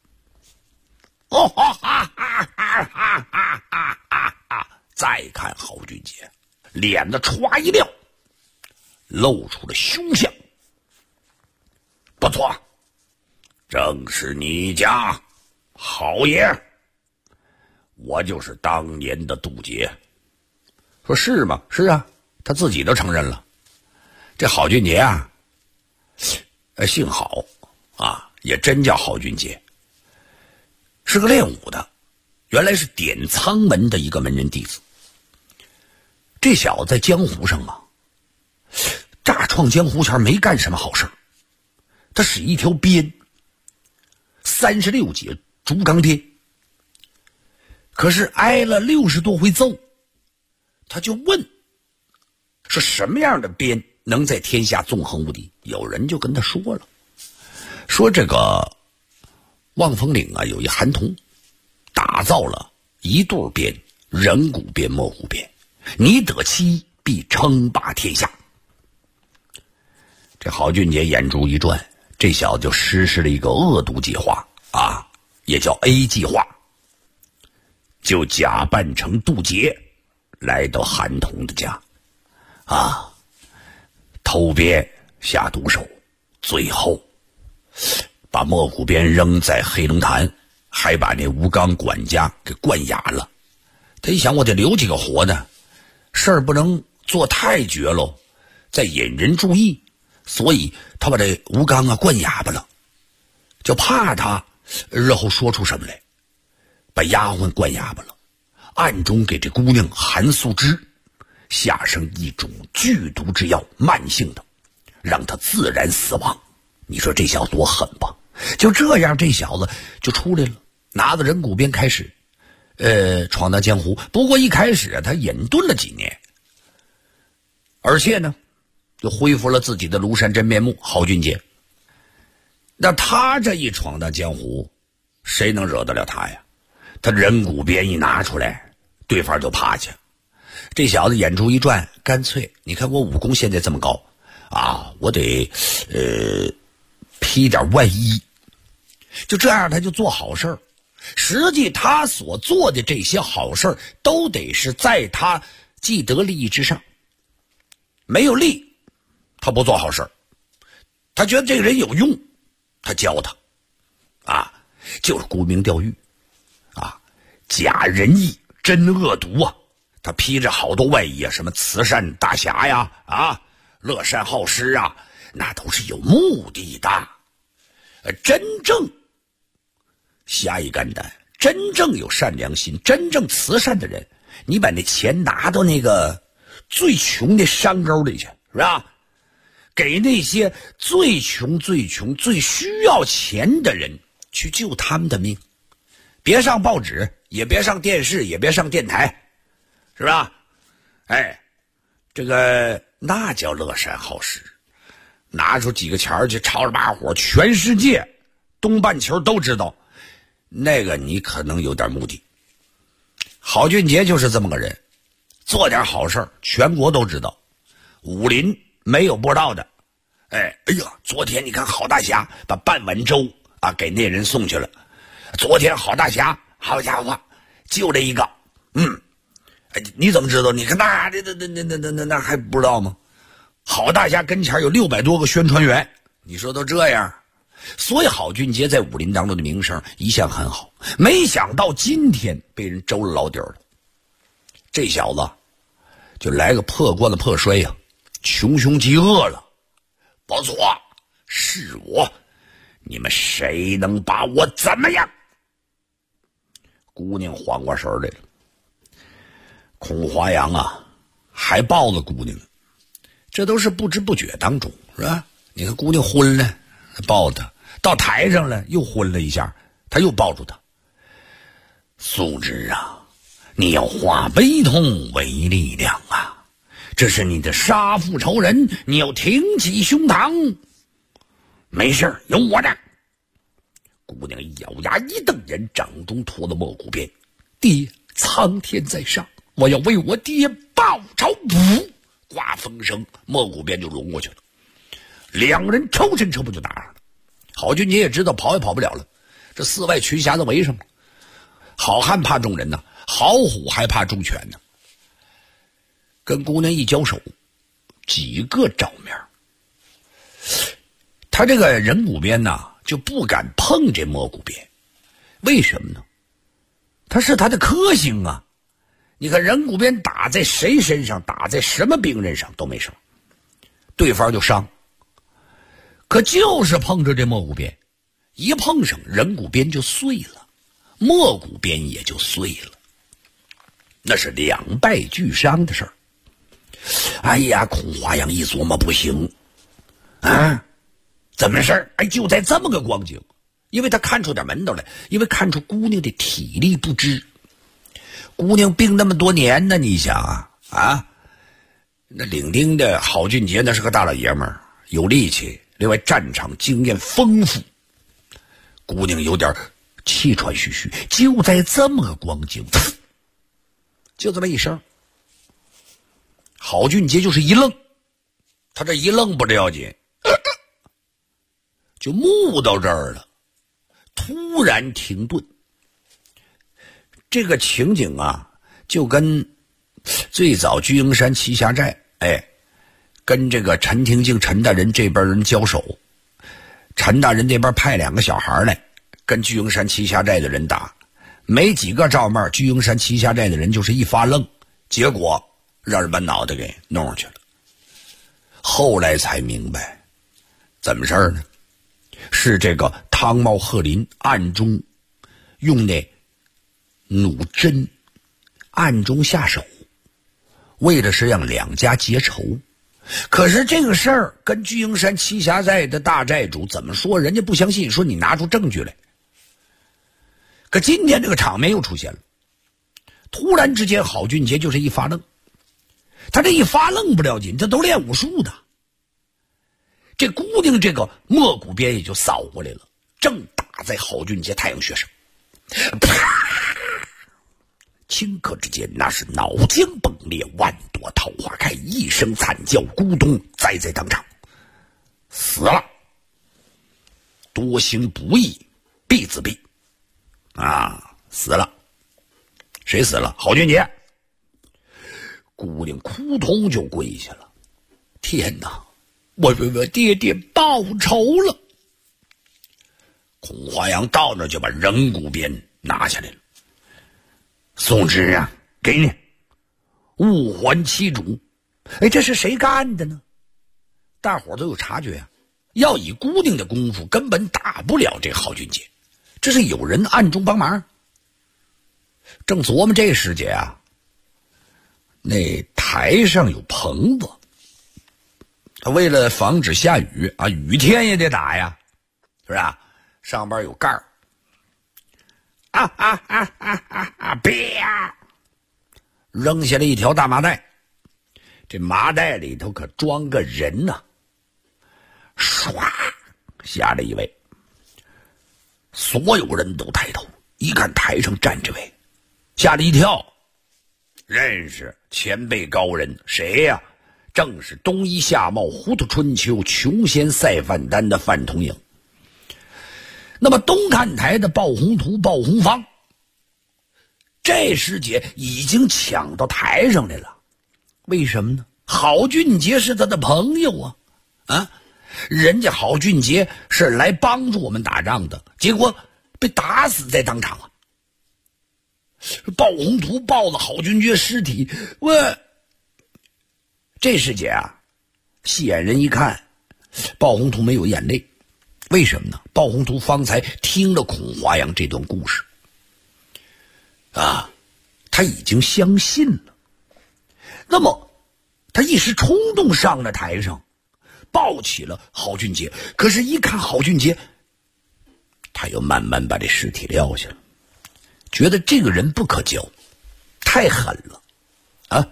再看郝俊杰，脸子歘一撂，露出了凶相。不错，正是你家，郝爷，我就是当年的杜杰。说是吗？是啊，他自己都承认了。这郝俊杰啊，姓郝啊，也真叫郝俊杰，是个练武的，原来是点苍门的一个门人弟子。这小子在江湖上啊，乍创江湖前没干什么好事，他使一条鞭，36节竹钢鞭，可是挨了60多回揍，他就问说什么样的鞭能在天下纵横无敌？有人就跟他说了，说这个望风岭啊有一韩童打造了一对鞭，人骨鞭、摸骨鞭，你得其一必称霸天下。这郝俊杰眼珠一转，这小子就实施了一个恶毒计划啊，也叫 A 计划，就假扮成杜杰来到韩童的家啊，偷鞭下毒手，最后把摸骨鞭扔在黑龙潭，还把那吴刚管家给灌哑了。他一想，我得留几个活的，事儿不能做太绝喽，再引人注意，所以他把这吴刚啊灌哑巴了，就怕他日后说出什么来，把丫鬟灌哑巴了，暗中给这姑娘韩素芝下上一种剧毒之药，慢性的，让她自然死亡。你说这小子多狠吧？就这样，这小子就出来了，拿着人骨鞭开始闯荡江湖。不过一开始啊，他隐遁了几年，而且呢就恢复了自己的庐山真面目郝俊杰。那他这一闯荡江湖，谁能惹得了他呀？他人骨鞭一拿出来，对方就趴下。这小子眼珠一转，干脆你看我武功现在这么高啊，我得披点外衣。就这样他就做好事儿。实际他所做的这些好事儿都得是在他既得利益之上，没有利他不做好事儿。他觉得这个人有用，他教他啊，就是沽名钓誉啊，假仁义真恶毒啊。他披着好多外衣啊，什么慈善大侠呀啊，乐善好施啊，那都是有目的的。真正侠义肝胆，真正有善良心，真正慈善的人，你把那钱拿到那个最穷的山沟里去，是吧？给那些最穷最需要钱的人去救他们的命，别上报纸，也别上电视，也别上电台，是吧？哎，这个那叫乐善好施，拿出几个钱去吵着把火，全世界东半球都知道，那个你可能有点目的。郝俊杰就是这么个人，做点好事全国都知道，武林没有不知道的。哎呀，昨天你看郝大侠把半碗粥啊给那人送去了，昨天郝大侠好家伙就这一个，你怎么知道？你看那还不知道吗？郝大侠跟前有600多个宣传员，你说都这样，所以郝俊杰在武林当中的名声一向很好。没想到今天被人周了老底儿了，这小子就来个破罐子破摔呀，穷凶极恶了。不错，是我，你们谁能把我怎么样？姑娘缓过神来了，孔华阳啊还抱了姑娘，这都是不知不觉当中，是吧？你看姑娘昏了，抱她，到台上了又昏了一下，他又抱住她。素芝啊，你要化悲痛为力量啊，这是你的杀父仇人，你要挺起胸膛没事，有我的。姑娘咬牙一瞪人，掌中托了蘑菇鞭。爹，苍天在上，我要为我爹报仇！噗，刮风声，蘑菇鞭就抡过去了。两人抽身就打上了。郝俊杰也知道跑也跑不了了，这4外群侠子围上了。好汉怕众人呐，好虎还怕众犬呢。跟姑娘一交手，几个照面，他这个人骨鞭呐就不敢碰这蘑菇鞭，为什么呢？他是他的克星啊！你看人骨鞭打在谁身上，打在什么兵刃上都没事，对方就伤。可就是碰着这蘑菇鞭，一碰上人骨鞭就碎了，蘑菇鞭也就碎了，那是2败俱伤的事儿。哎呀，孔华阳一琢磨不行啊，怎么事儿？哎，就在这么个光景，因为他看出点门道来，因为看出姑娘的体力不支。姑娘病那么多年呢，你想啊，那领兵的郝俊杰那是个大老爷们儿，有力气，另外战场经验丰富，姑娘有点气喘吁吁。就在这么个光景，就这么一声，郝俊杰就是一愣，他这一愣不要紧，就木到这儿了，突然停顿。这个情景啊，就跟最早居英山栖霞寨，跟这个陈廷敬陈大人这边人交手，陈大人这边派2个小孩来跟居英山栖霞寨的人打，没几个照面，居英山栖霞寨的人就是一发愣，结果让人把脑袋给弄上去了。后来才明白怎么事儿呢？是这个汤茂鹤林暗中用那弩针暗中下手，为的是让2家结仇。可是这个事儿跟居英山栖霞寨的大寨主怎么说，人家不相信，说你拿出证据来。可今天这个场面又出现了，突然之间郝俊杰就是一发愣。他这一发愣不了紧，这都练武术的。这姑娘这个蘑菇鞭也就扫过来了，正打在郝俊杰太阳穴上。啪！顷刻之间，那是脑浆迸裂，万朵桃花开，一声惨叫，咕咚栽在当场，死了。多行不义必自毙啊！死了。谁死了？郝俊杰。姑娘扑通就跪下了。天哪，我为我爹爹报仇了。孔华阳到那就把人骨鞭拿下来了。宋之啊，给你，物还其主。这是谁干的呢？大伙都有察觉啊，要以姑娘的功夫根本打不了这郝俊杰，这是有人暗中帮忙。正琢磨这时节啊，那台上有棚子，他为了防止下雨啊，雨天也得打呀，是不是啊？上边有盖儿，啪，扔下了一条大麻袋，这麻袋里头可装个人呐，唰下了一位，所有人都抬头一看，台上站着位，吓了一跳，认识前辈高人，谁呀？正是东夷夏茂糊涂春秋穷仙赛范丹的范同颖。那么东看台的鲍宏图鲍宏方，这师姐已经抢到台上来了。为什么呢？郝俊杰是他的朋友啊，人家郝俊杰是来帮助我们打仗的，结果被打死在当场啊。鲍宏图抱了郝俊杰尸体，这师姐啊，戏眼人一看，鲍宏图没有眼泪。为什么呢？鲍宏图方才听了孔华阳这段故事啊，他已经相信了。那么他一时冲动上了台上，抱起了郝俊杰，可是一看郝俊杰，他又慢慢把这尸体撂下了，觉得这个人不可交，太狠了啊！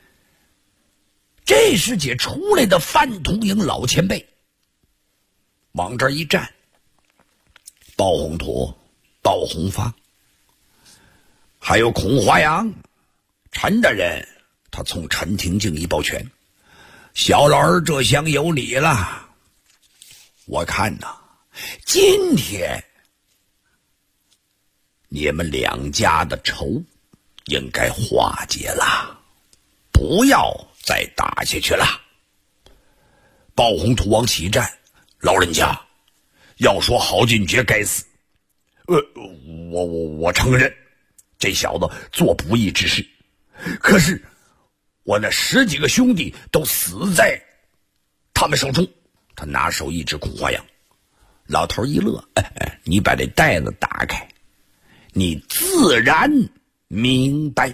这师姐出来的范同颖老前辈， 往这一站，包宏图、包宏发，还有孔华阳、陈大人，他从陈廷敬一抱拳：“小老儿这厢有礼了。我看呐，今天你们两家的仇应该化解了，不要再打下去了。”包宏图往起站：“老人家，要说郝俊杰该死，我承认，这小子做不义之事。可是我那10几个兄弟都死在他们手中。”他拿手一指孔华阳，老头一乐：“你把这袋子打开，你自然明白。”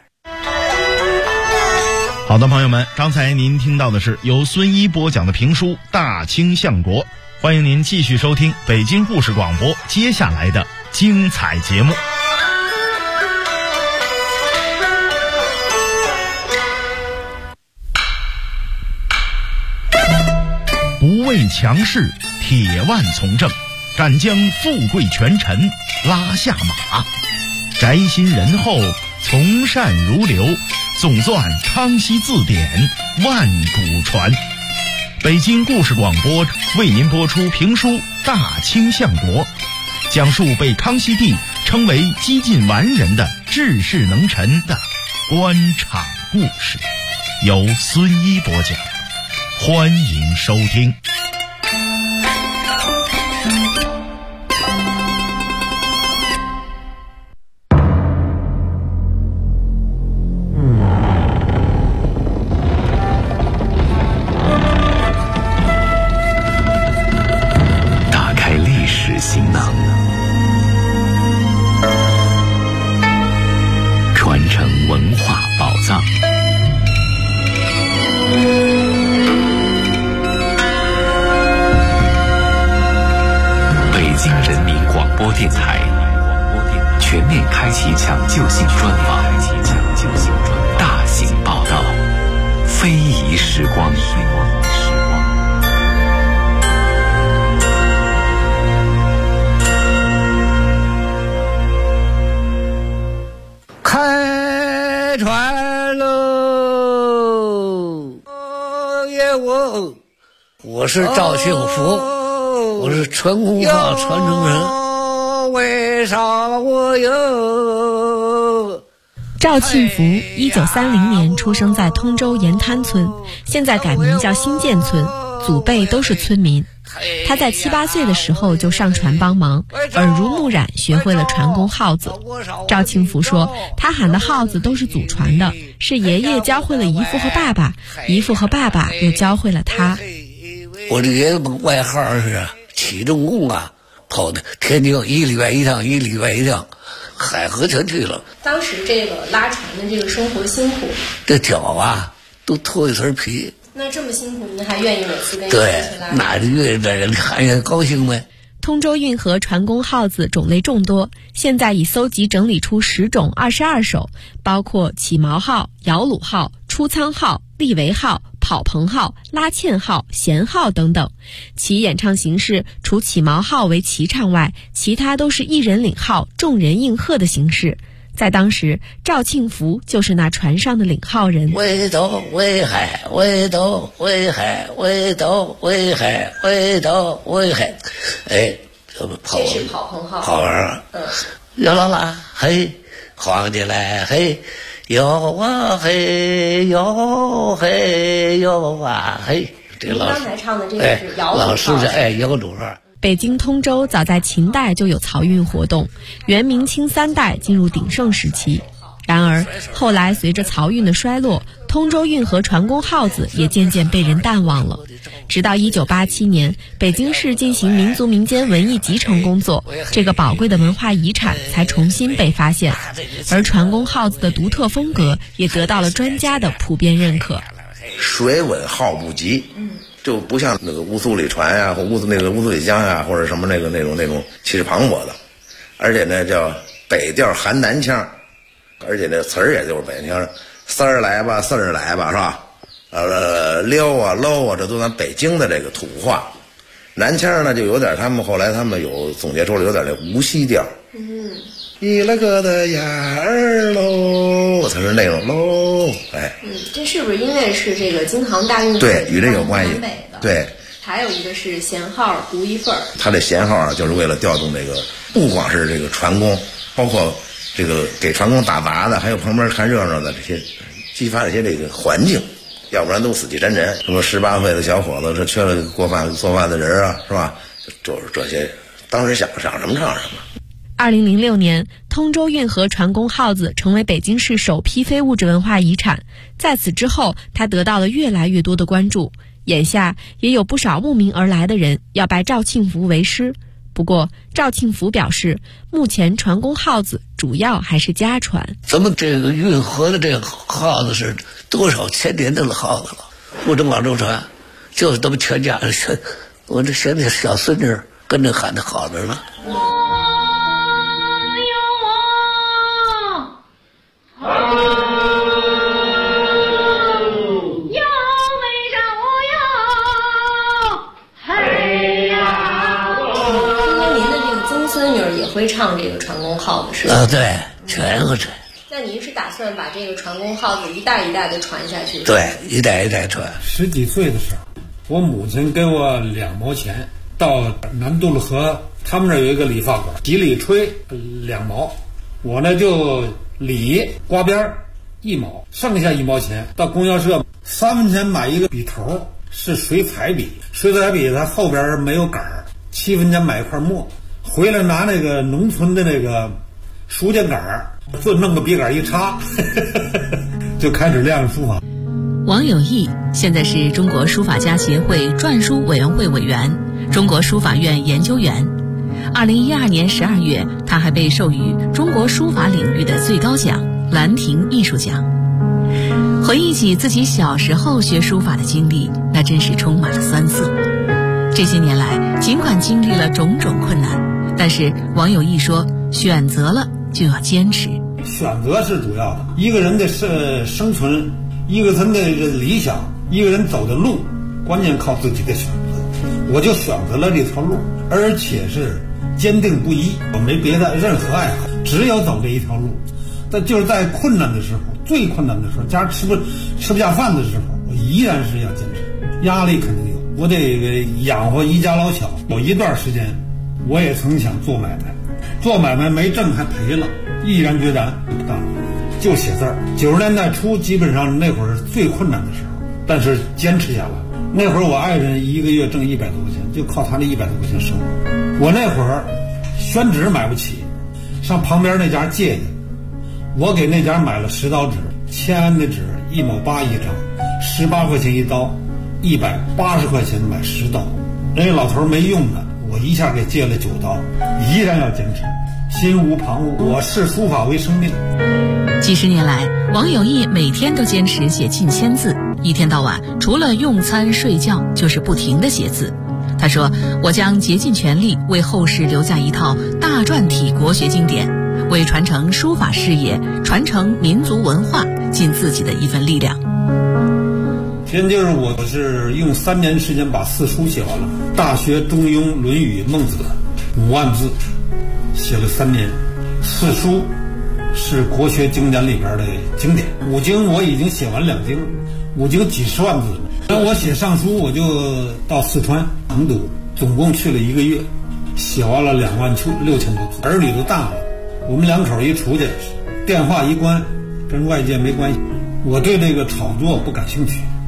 好的，朋友们，刚才您听到的是由孙一播讲的评书《大清相国》，欢迎您继续收听北京故事广播接下来的精彩节目。不畏强势，铁腕从政，敢将富贵权臣拉下马，宅心仁厚，从善如流，总纂康熙字典，万古传。北京故事广播为您播出评书《大清相国》，讲述被康熙帝称为几近完人的治世能臣的官场故事，由孙一播讲，欢迎收听。 抢救性专访，大型报道，非遗时光。 开船喽！ 我是赵庆福，我是传功号传承人。 为啥我有？ 赵庆福1930年出生在通州盐滩村，现在改名叫新建村，祖辈都是村民。他在7、8岁的时候就上船帮忙，耳濡目染学会了传功号子。赵庆福说，他喊的号子都是祖传的，是爷爷教会了姨父和爸爸，姨父和爸爸又教会了他。 我的爷爷外号是起重工啊，跑的天津1礼拜1趟，1礼拜1趟，海河全去了。 当时这个拉船的这个生活辛苦， 这脚啊都脱一层皮。 那这么辛苦，您还愿意每次跟对，那就愿意在这里看见高兴呗。 通州运河船工号子种类众多，现在已搜集整理出10种22首，包括起锚号、摇橹号、出舱号、立桅号、跑棚号、拉纤号、弦号等等。其演唱形式除起锚号为齐唱外，其他都是一人领号，众人应和的形式。在当时，赵庆福就是那船上的领号人。 围斗围海，围斗围海，围斗围海，围斗围海。哎，这是跑棚号。 跑完了，摇啦啦，嘿，晃起来，嘿，摇啊嘿，摇嘿摇啊嘿。这您刚才唱的这个是摇橹号。 老师是摇橹号。 北京通州早在秦代就有漕运活动，元明清3代进入鼎盛时期。然而后来随着漕运的衰落，通州运河船工号子也渐渐被人淡忘了。直到1987年，北京市进行民族民间文艺集成工作，这个宝贵的文化遗产才重新被发现，而船工号子的独特风格也得到了专家的普遍认可。 水稳号不急，就不像那个乌苏里船呀，或乌苏里江呀，或者什么那种气势磅礴的，而且呢叫北调含南腔，而且这词儿也就是北腔，丝儿来吧，四儿来吧，是吧？溜啊搂啊，这都咱北京的这个土话。 南腔呢就有点后来他们有总结出了有点那无锡调。一了个的眼儿喽，它是那种喽，哎。 这是不是因为是这个京杭大运河？ 对，与这有关系。对。 还有一个是弦号独一份儿。它这弦号啊，就是为了调动这个，不光是这个船工，包括这个给船工打杂的，还有旁边看热闹的这些，激发这些这个环境，要不然都死气沉沉。什么18岁的小伙子，这缺了做饭的人啊，是吧？就是这些，当时想什么唱什么。 2006年，通州运河船工号子成为北京市首批非物质文化遗产。在此之后，它得到了越来越多的关注。眼下也有不少慕名而来的人要拜赵庆福为师。不过，赵庆福表示，目前船工号子主要还是家传。 咱们这个运河的这个号子是多少千年的号子了，不止广州船，就是咱们全家人。我这现在小孙女跟着喊的好着呢。 会唱这个船工号子是吧？ 对，全会唱。 那您是打算把这个船工号子一代一代的传下去？ 对，一代一代传。 10几岁的时候，我母亲给我2毛钱，到南渡了河，他们那有一个理发馆，几里吹2毛，我呢就理刮边1毛，剩下1毛钱到供销社3分钱买一个笔头，是水彩笔，水彩笔它后边没有杆，7分钱买一块墨。回来拿那个农村的那个书架杆，就弄个笔杆一插，就开始练书法。 王有义现在是中国书法家协会篆书委员会委员、中国书法院研究员。2012年12月，他还被授予中国书法领域的最高奖兰亭艺术奖。回忆起自己小时候学书法的经历，那真是充满了酸涩。这些年来，尽管经历了种种困难，但是王有义说，选择了就要坚持。 选择是主要的，一个人的生存，一个人的理想，一个人走的路，关键靠自己的选择。我就选择了这条路，而且是坚定不移，我没别的任何爱好，只有走这一条路。但就是在困难的时候，最困难的时候，家吃不下饭的时候，我依然是要坚持。压力肯定有，我得养活一家老小。有一段时间我也曾想做买卖，做买卖没挣还赔了，毅然决然不干了，就写字儿。90年代初基本上那会儿是最困难的时候，但是坚持下来。那会儿我爱人一个月挣100多块钱，就靠他那100多块钱生活。我那会儿宣纸买不起，上旁边那家借的，我给那家买了10刀纸，签安的纸1毛8一张，18块钱一刀，180块钱买10刀。那老头没用的，我一下给借了9刀，依然要坚持，心无旁骛。我视书法为生命。 几十年来，王有义每天都坚持写近1000字，一天到晚除了用餐睡觉就是不停地写字。他说，我将竭尽全力为后世留下一套大篆体国学经典，为传承书法事业、传承民族文化尽自己的一份力量。 先就是我是用3年时间把4书写完了，《大学》《中庸》《论语》《孟子》5万字，写了3年。4书是国学经典里边的经典，5经我已经写完2经，5经几十万字。那我写上书，我就到四川成都，总共去了1个月，写完了26000多字。儿女都大了，我们2口一出去，电话一关，跟外界没关系。我对这个炒作不感兴趣，